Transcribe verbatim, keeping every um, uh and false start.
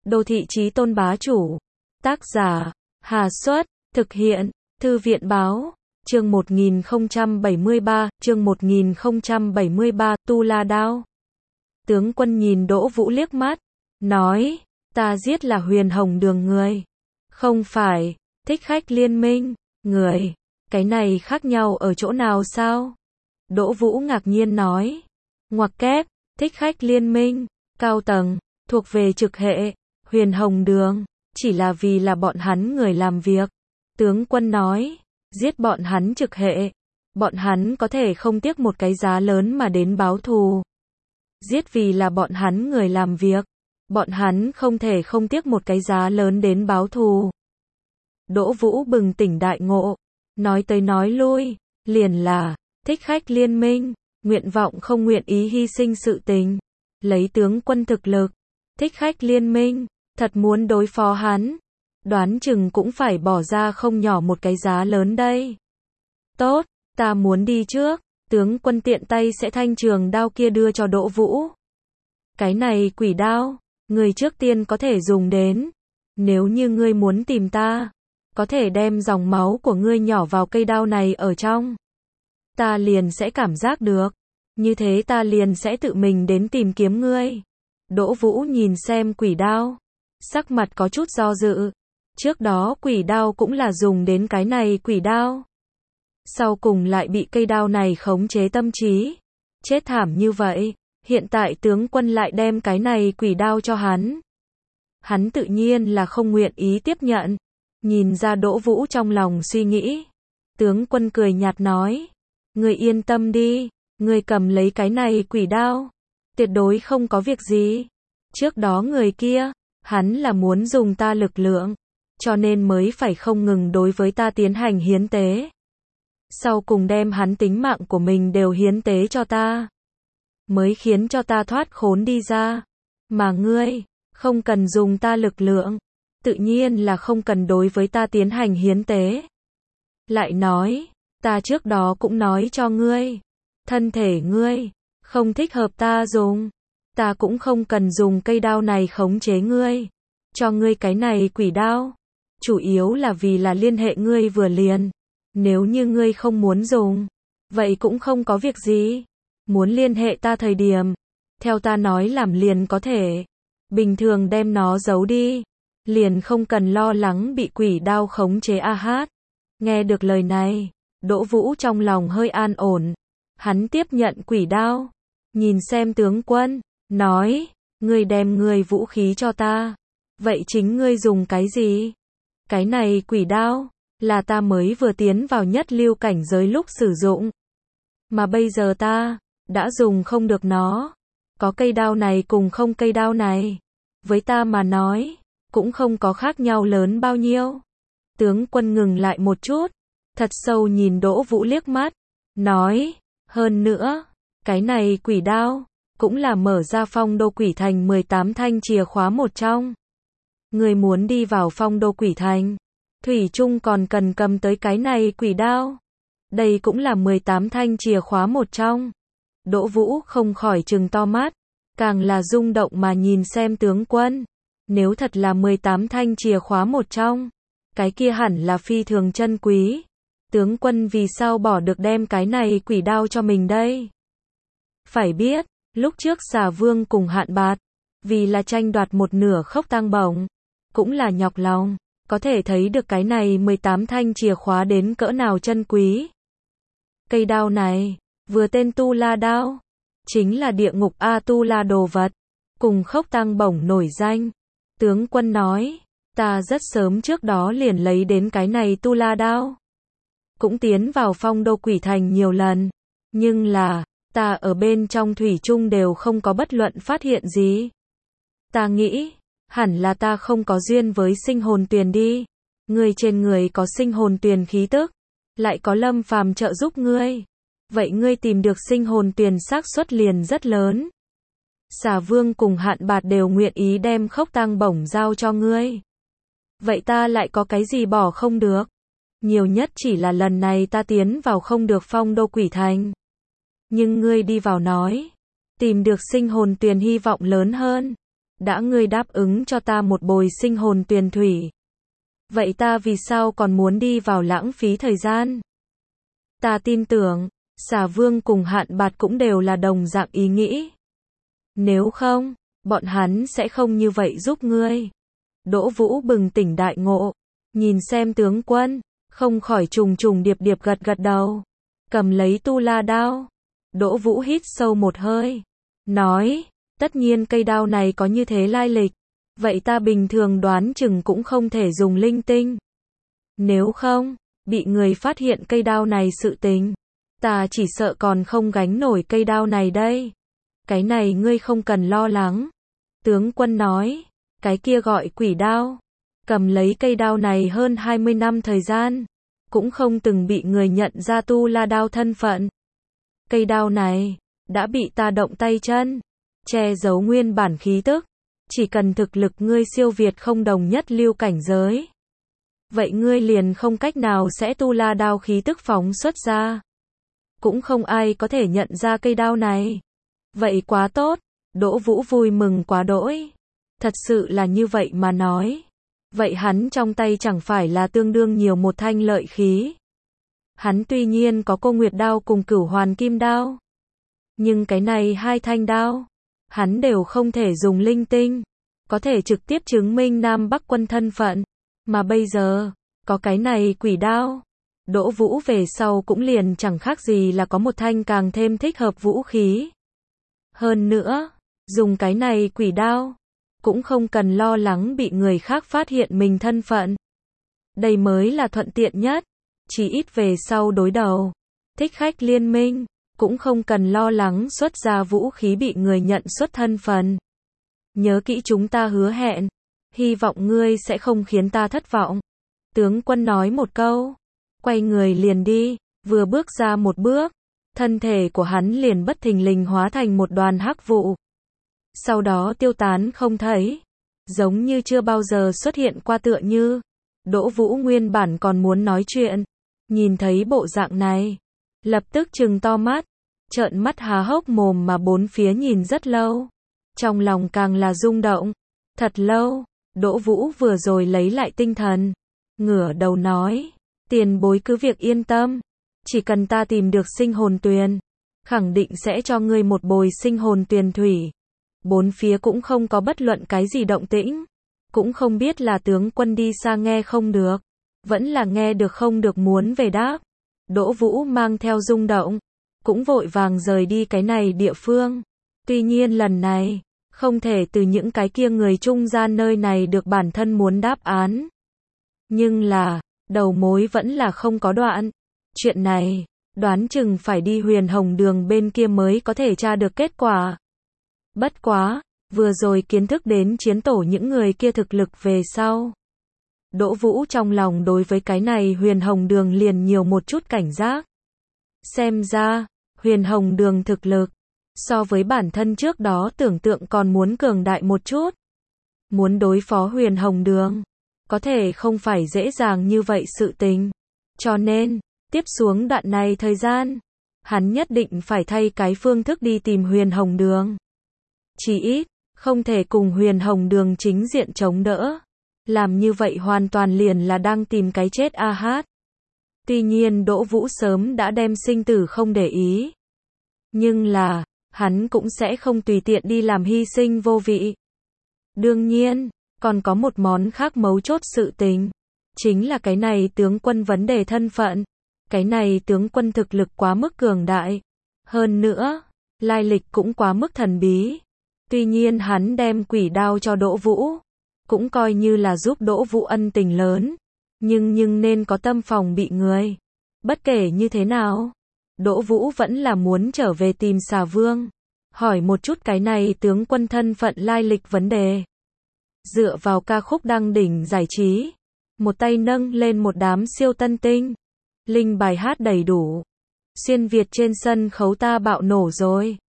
Đô thị chí tôn bá chủ. Tác giả, Hà Xuất, thực hiện, Thư viện Báo, chương một nghìn không trăm bảy mươi ba, chương một nghìn không trăm bảy mươi ba, Tu La Đao. Tướng quân nhìn Đỗ Vũ liếc mắt, nói, ta giết là Huyền Hồng Đường người, không phải, Thích Khách Liên Minh, người, cái này khác nhau ở chỗ nào sao? Đỗ Vũ ngạc nhiên nói, ngoặc kép, Thích Khách Liên Minh, cao tầng, thuộc về trực hệ, Huyền Hồng Đường, chỉ là vì là bọn hắn người làm việc. Tướng quân nói, giết bọn hắn trực hệ, bọn hắn có thể không tiếc một cái giá lớn mà đến báo thù. Giết vì là bọn hắn người làm việc, bọn hắn không thể không tiếc một cái giá lớn đến báo thù. Đỗ Vũ bừng tỉnh đại ngộ, nói tới nói lui, liền là, Thích Khách Liên Minh, nguyện vọng không nguyện ý hy sinh sự tình. Lấy tướng quân thực lực, Thích Khách Liên Minh, thật muốn đối phó hắn, đoán chừng cũng phải bỏ ra không nhỏ một cái giá lớn đây. Tốt, ta muốn đi trước, tướng quân tiện tay sẽ thanh trường đao kia đưa cho Đỗ Vũ. Cái này quỷ đao, người trước tiên có thể dùng đến. Nếu như ngươi muốn tìm ta, có thể đem dòng máu của ngươi nhỏ vào cây đao này ở trong. Ta liền sẽ cảm giác được. Như thế ta liền sẽ tự mình đến tìm kiếm ngươi. Đỗ Vũ nhìn xem quỷ đao, sắc mặt có chút do dự. Trước đó quỷ đao cũng là dùng đến cái này quỷ đao. Sau cùng lại bị cây đao này khống chế tâm trí. Chết thảm như vậy, hiện tại tướng quân lại đem cái này quỷ đao cho hắn. Hắn tự nhiên là không nguyện ý tiếp nhận. Nhìn ra Đỗ Vũ trong lòng suy nghĩ. Tướng quân cười nhạt nói, ngươi yên tâm đi, ngươi cầm lấy cái này quỷ đao, tuyệt đối không có việc gì. Trước đó người kia, hắn là muốn dùng ta lực lượng, cho nên mới phải không ngừng đối với ta tiến hành hiến tế. Sau cùng đem hắn tính mạng của mình đều hiến tế cho ta, mới khiến cho ta thoát khốn đi ra. Mà ngươi, không cần dùng ta lực lượng, tự nhiên là không cần đối với ta tiến hành hiến tế. Lại nói, ta trước đó cũng nói cho ngươi, thân thể ngươi, không thích hợp ta dùng, ta cũng không cần dùng cây đao này khống chế ngươi, cho ngươi cái này quỷ đao, chủ yếu là vì là liên hệ ngươi vừa liền. Nếu như ngươi không muốn dùng, vậy cũng không có việc gì, muốn liên hệ ta thời điểm, theo ta nói làm liền có thể, bình thường đem nó giấu đi, liền không cần lo lắng bị quỷ đao khống chế a hát. Nghe được lời này, Đỗ Vũ trong lòng hơi an ổn, hắn tiếp nhận quỷ đao, nhìn xem tướng quân, nói, ngươi đem ngươi vũ khí cho ta, vậy chính ngươi dùng cái gì? Cái này quỷ đao, là ta mới vừa tiến vào nhất lưu cảnh giới lúc sử dụng, mà bây giờ ta, đã dùng không được nó, có cây đao này cùng không cây đao này, với ta mà nói, cũng không có khác nhau lớn bao nhiêu. Tướng quân ngừng lại một chút, thật sâu nhìn Đỗ Vũ liếc mắt, nói, hơn nữa, cái này quỷ đao, cũng là mở ra phong đô quỷ thành mười tám thanh chìa khóa một trong. Người muốn đi vào phong đô quỷ thành, thủy chung còn cần cầm tới cái này quỷ đao. Đây cũng là mười tám thanh chìa khóa một trong. Đỗ Vũ không khỏi trừng to mắt, càng là rung động mà nhìn xem tướng quân. Nếu thật là mười tám thanh chìa khóa một trong, cái kia hẳn là phi thường chân quý. Tướng quân vì sao bỏ được đem cái này quỷ đao cho mình đây? Phải biết, lúc trước Xà Vương cùng Hạn Bạt, vì là tranh đoạt một nửa Khốc Tang Bổng, cũng là nhọc lòng, có thể thấy được cái này mười tám thanh chìa khóa đến cỡ nào chân quý. Cây đao này, vừa tên Tu La Đao, chính là địa ngục A Tu La đồ vật, cùng Khốc Tang Bổng nổi danh. Tướng quân nói, ta rất sớm trước đó liền lấy đến cái này Tu La Đao, cũng tiến vào phong đô quỷ thành nhiều lần, nhưng là, ta ở bên trong thủy chung đều không có bất luận phát hiện gì. Ta nghĩ, hẳn là ta không có duyên với sinh hồn tuyền đi. Ngươi trên người có sinh hồn tuyền khí tức, lại có Lâm Phàm trợ giúp ngươi, vậy ngươi tìm được sinh hồn tuyền xác suất liền rất lớn. Xà Vương cùng Hạn Bạt đều nguyện ý đem Khốc Tang Bổng giao cho ngươi, vậy ta lại có cái gì bỏ không được? Nhiều nhất chỉ là lần này ta tiến vào không được phong đô quỷ thành, nhưng ngươi đi vào nói, tìm được sinh hồn tuyền hy vọng lớn hơn. đã ngươi đáp ứng cho ta một bồi sinh hồn tuyền thủy. Vậy ta vì sao còn muốn đi vào lãng phí thời gian? Ta tin tưởng, Xà Vương cùng Hạn Bạt cũng đều là đồng dạng ý nghĩ. Nếu không, bọn hắn sẽ không như vậy giúp ngươi. Đỗ Vũ bừng tỉnh đại ngộ, nhìn xem tướng quân, không khỏi trùng trùng điệp điệp gật gật đầu, cầm lấy tu la đao. Đỗ Vũ hít sâu một hơi, nói, tất nhiên cây đao này có như thế lai lịch, vậy ta bình thường đoán chừng cũng không thể dùng linh tinh. Nếu không, bị người phát hiện cây đao này sự tình, ta chỉ sợ còn không gánh nổi cây đao này đây. Cái này ngươi không cần lo lắng. Tướng quân nói, cái kia gọi quỷ đao, cầm lấy cây đao này hơn hai mươi năm thời gian, cũng không từng bị người nhận ra tu la đao thân phận. Cây đao này, đã bị ta động tay chân, che giấu nguyên bản khí tức, chỉ cần thực lực ngươi siêu việt không đồng nhất lưu cảnh giới. Vậy ngươi liền không cách nào sẽ tu la đao khí tức phóng xuất ra. Cũng không ai có thể nhận ra cây đao này. Vậy quá tốt, Đỗ Vũ vui mừng quá đỗi. Thật sự là như vậy mà nói. Vậy hắn trong tay chẳng phải là tương đương nhiều một thanh lợi khí. Hắn tuy nhiên có Cô Nguyệt đao cùng Cửu Hoàn Kim đao. Nhưng cái này hai thanh đao, hắn đều không thể dùng linh tinh. Có thể trực tiếp chứng minh Nam Bắc quân thân phận. Mà bây giờ, có cái này quỷ đao. Đỗ Vũ về sau cũng liền chẳng khác gì là có một thanh càng thêm thích hợp vũ khí. Hơn nữa, dùng cái này quỷ đao, cũng không cần lo lắng bị người khác phát hiện mình thân phận. Đây mới là thuận tiện nhất, chỉ ít về sau đối đầu. Thích khách liên minh, cũng không cần lo lắng xuất ra vũ khí bị người nhận xuất thân phận. Nhớ kỹ chúng ta hứa hẹn, hy vọng ngươi sẽ không khiến ta thất vọng. Tướng quân nói một câu, quay người liền đi, vừa bước ra một bước, thân thể của hắn liền bất thình lình hóa thành một đoàn hắc vụ. Sau đó tiêu tán không thấy, giống như chưa bao giờ xuất hiện qua tựa như. Đỗ Vũ nguyên bản còn muốn nói chuyện, nhìn thấy bộ dạng này, lập tức trừng to mắt, trợn mắt há hốc mồm mà bốn phía nhìn rất lâu. Trong lòng càng là rung động, thật lâu, Đỗ Vũ vừa rồi lấy lại tinh thần, ngửa đầu nói, tiền bối cứ việc yên tâm, chỉ cần ta tìm được sinh hồn tuyền, khẳng định sẽ cho ngươi một bồi sinh hồn tuyền thủy. Bốn phía cũng không có bất luận cái gì động tĩnh, cũng không biết là tướng quân đi xa nghe không được, vẫn là nghe được không được muốn về đáp. Đỗ Vũ mang theo rung động, cũng vội vàng rời đi cái này địa phương. Tuy nhiên lần này, không thể từ những cái kia người trung gian nơi này được bản thân muốn đáp án. Nhưng là, đầu mối vẫn là không có đoạn. Chuyện này, đoán chừng phải đi Huyền Hồng Đường bên kia mới có thể tra được kết quả. Bất quá, vừa rồi kiến thức đến chiến tổ những người kia thực lực về sau. Đỗ Vũ trong lòng đối với cái này Huyền Hồng Đường liền nhiều một chút cảnh giác. Xem ra, Huyền Hồng Đường thực lực, so với bản thân trước đó tưởng tượng còn muốn cường đại một chút. Muốn đối phó Huyền Hồng Đường, có thể không phải dễ dàng như vậy sự tình. Cho nên, tiếp xuống đoạn này thời gian, hắn nhất định phải thay cái phương thức đi tìm Huyền Hồng Đường. Chỉ ít, không thể cùng Huyền Hồng Đường chính diện chống đỡ. Làm như vậy hoàn toàn liền là đang tìm cái chết a hát. Tuy nhiên Đỗ Vũ sớm đã đem sinh tử không để ý. Nhưng là, hắn cũng sẽ không tùy tiện đi làm hy sinh vô vị. Đương nhiên, còn có một món khác mấu chốt sự tình. Chính là cái này tướng quân vấn đề thân phận. Cái này tướng quân thực lực quá mức cường đại. Hơn nữa, lai lịch cũng quá mức thần bí. Tuy nhiên hắn đem quỷ đao cho Đỗ Vũ, cũng coi như là giúp Đỗ Vũ ân tình lớn. Nhưng nhưng nên có tâm phòng bị người. Bất kể như thế nào, Đỗ Vũ vẫn là muốn trở về tìm Xà Vương. Hỏi một chút cái này tướng quân thân phận lai lịch vấn đề. Dựa vào ca khúc đăng đỉnh giải trí. Một tay nâng lên một đám siêu tân tinh. Linh bài hát đầy đủ. Xuyên Việt trên sân khấu ta bạo nổ rồi.